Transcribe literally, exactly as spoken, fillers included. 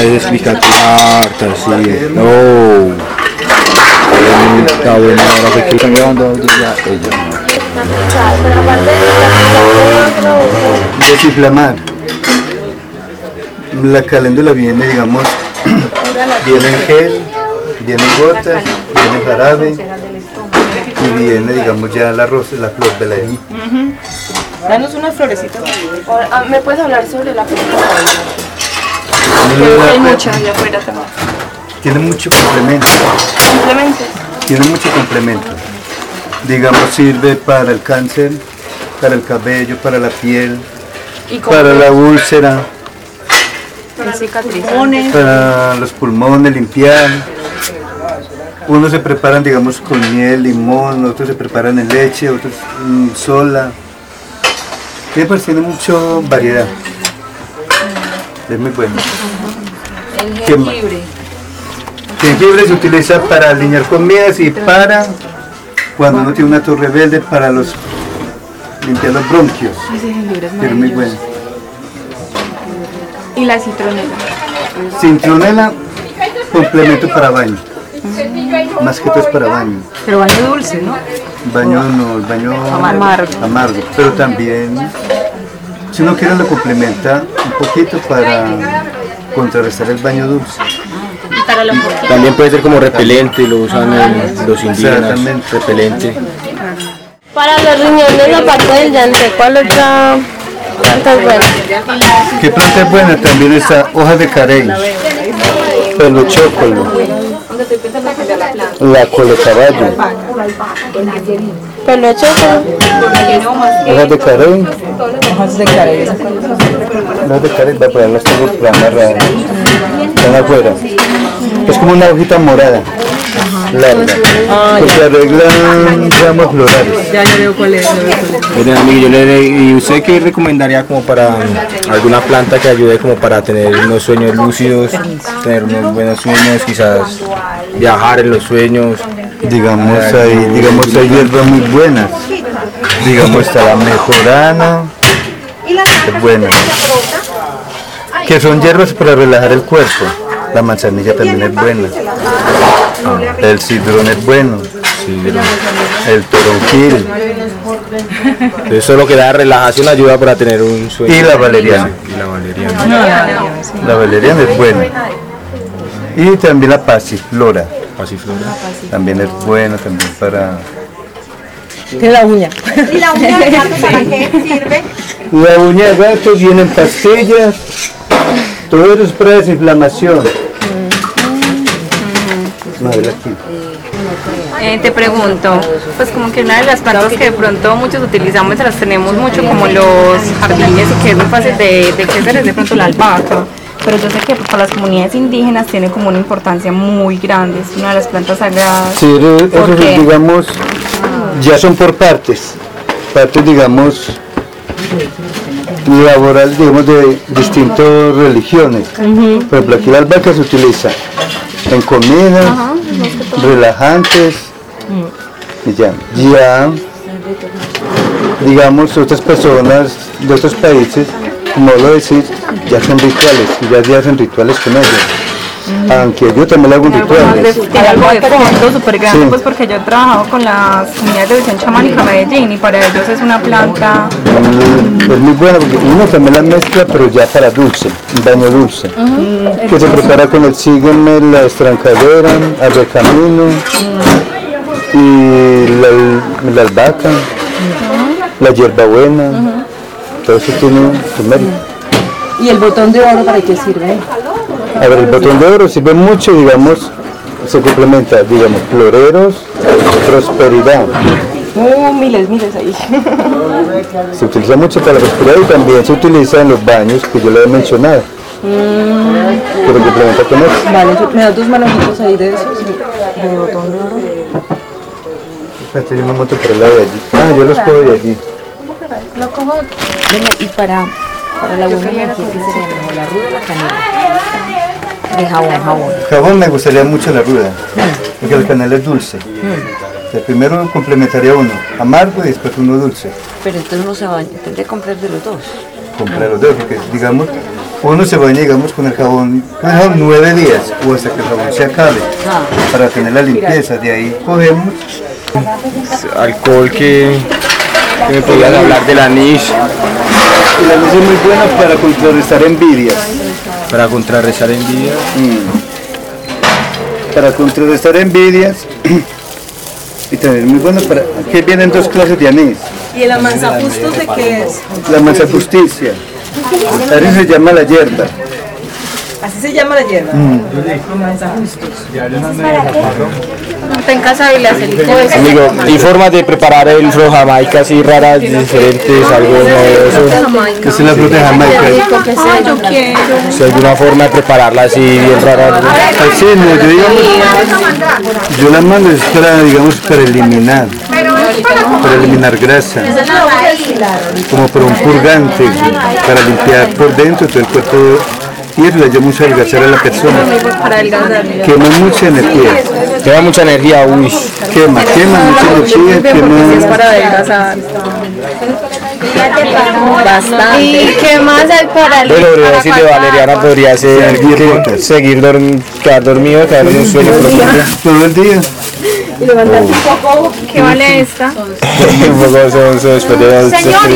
vez explica harta, sí. No. Está bueno, ahora que están grabando audio ya ella. Desinflamar. La caléndula viene, digamos, viene en gel, viene en gotas, viene en jarabe y viene, digamos, ya la, rosa, la flor de la uh -huh. Danos unas florecitas. ¿Me puedes hablar sobre la flor? Hay muchas allá afuera también. Tiene mucho complemento. ¿Complementos? Tiene mucho complemento. Digamos, sirve para el cáncer, para el cabello, para la piel, para la úlcera, para los pulmones, limpiar. Unos se preparan, digamos, con miel, limón, otros se preparan en leche, otros mmm, sola. Pues tiene mucha variedad. Es muy bueno. El jengibre. Jengibre se utiliza para alinear comidas y para cuando uno tiene una tos rebelde, para los limpiar los bronquios. Es muy bueno. ¿Y la citronela? Citronela, complemento para baño. Mm. Más que todo es para baño. Pero baño dulce, ¿no? Baño no, baño amargo. amargo. Pero también, si uno quiere lo complementa un poquito para contrarrestar el baño dulce. Para la también puede ser como repelente, lo usan en los indígenas, repelente. Para los riñones, aparte del llante, ¿cuál otra planta es buena? ¿Qué planta es buena? También está hoja de carey, pelo chocolo, la cola caballo, pelo chocolo, hojas de carey, hojas de carey, hojas de carey, va a ponerlas todas por amarrar, están afuera. Es como una hojita morada, ajá, larga, ah, porque arreglan ramos florales. Ya, ya veo cuál es, ya veo cuál es. Miren, amigo, yo le, ¿y usted qué recomendaría como para um, alguna planta que ayude como para tener unos sueños lúcidos, tener unos buenos sueños, quizás viajar en los sueños? Digamos, hay, digamos, hay hierbas muy buenas. Digamos, está la mejorana, es buena. Que son hierbas para relajar el cuerpo. La manzanilla también es buena, el cidrón es bueno, cidrón. El toronjil. Eso es lo que da relajación, ayuda para tener un sueño. Y la valeriana. Y la valeriana. La valeriana es buena. Y también la pasiflora. Pasiflora. También es buena, también para... ¿Qué es la uña? ¿Y la uña de gato para qué sirve? La uña de gato viene en pastillas. Todo eso es para desinflamación. Eh, te pregunto, pues como que una de las plantas que de pronto muchos utilizamos, las tenemos mucho como los jardines y que es muy fácil de, de crecer, es de pronto la albahaca. Pero yo sé que para las comunidades indígenas tiene como una importancia muy grande, es una de las plantas sagradas. Sí, eso es, digamos, ya son por partes, partes digamos laboral, digamos, de distintas religiones. Uh-huh. Por ejemplo, aquí la albahaca se utiliza en comidas, uh-huh, relajantes, uh-huh, y ya, ya, digamos, otras personas de otros países, como lo decís, ya hacen rituales, y ya, ya hacen rituales con ellos. Uh-huh. Aunque yo también hago rituales. Tiene algo de fondo súper grande, sí, pues porque yo he trabajado con las comunidades de visión chamánica Medellín y para ellos es una planta... Mm, es muy buena porque uno también la mezcla, pero ya para dulce, un baño dulce, uh-huh, que se prepara con el sígueme, la estrancadera, arrecamino, uh-huh, y la, la albahaca, uh-huh, la hierbabuena, uh-huh, todo eso tiene su mérito. ¿Y el botón de oro para qué sirve? A ver, el botón de oro sirve mucho, digamos, se complementa, digamos, floreros, prosperidad. Uh, miles, miles ahí. Se utiliza mucho para la prosperidad y también se utiliza en los baños, que yo le he mencionado. Mm. Pero complementa con eso. Vale, me das dos manojitos ahí de esos, de botón de oro. Espérate, yo me monto por el lado de allí. Ah, yo los cojo de allí. Lo cojo. Venga, y para... Para la buena energía, ¿qué sería mejor, la ruda o la canela? De jabón, jabón. Jabón me gustaría mucho la ruda, mm, porque la canela es dulce. Mm. O sea, primero complementaría uno amargo y después uno dulce. Pero entonces uno se va a intentar comprar de los dos. Comprar los dos, porque digamos, Uno se baña, digamos, con el jabón, con el jabón nueve días o hasta que el jabón se acabe para tener la limpieza. De ahí cogemos. Alcohol que, que me podías hablar del anís. El anís es muy bueno para contrarrestar envidias. Para contrarrestar envidia. Mm. Para contrarrestar envidias. Y también es muy bueno para... Aquí vienen dos clases de anís. ¿Y el amanzapustos de qué es? La mansa justicia. Ahí se llama la hierba. Así se llama la hierba. En casa y le hace licor. Amigo, ¿y formas de preparar el fro jamaica así raras, diferentes, algo novedoso? ¿Qué es la fruta de Jamaica? Ay, yo quiero. Si hay alguna forma de prepararla así bien rara. Así, no, yo, digamos, yo la mando es para, digamos, para eliminar, para eliminar grasa, como por un purgante, para limpiar por dentro todo el cuerpo. Y eso le ayuda mucho a adelgazar a la persona. Para adelgazar. Quema mucha energía. Queda mucha energía, uy. Quema, quema mucha energía, Es quema. para adelgazar. Bastante. ¿Y qué más hay para el Bueno, podría decir de Valeriana podría ser que seguir dorm quedar dormido, quedar en un sueño profundo. Todo el día. ¿Qué vale esta? Un poco sonso después de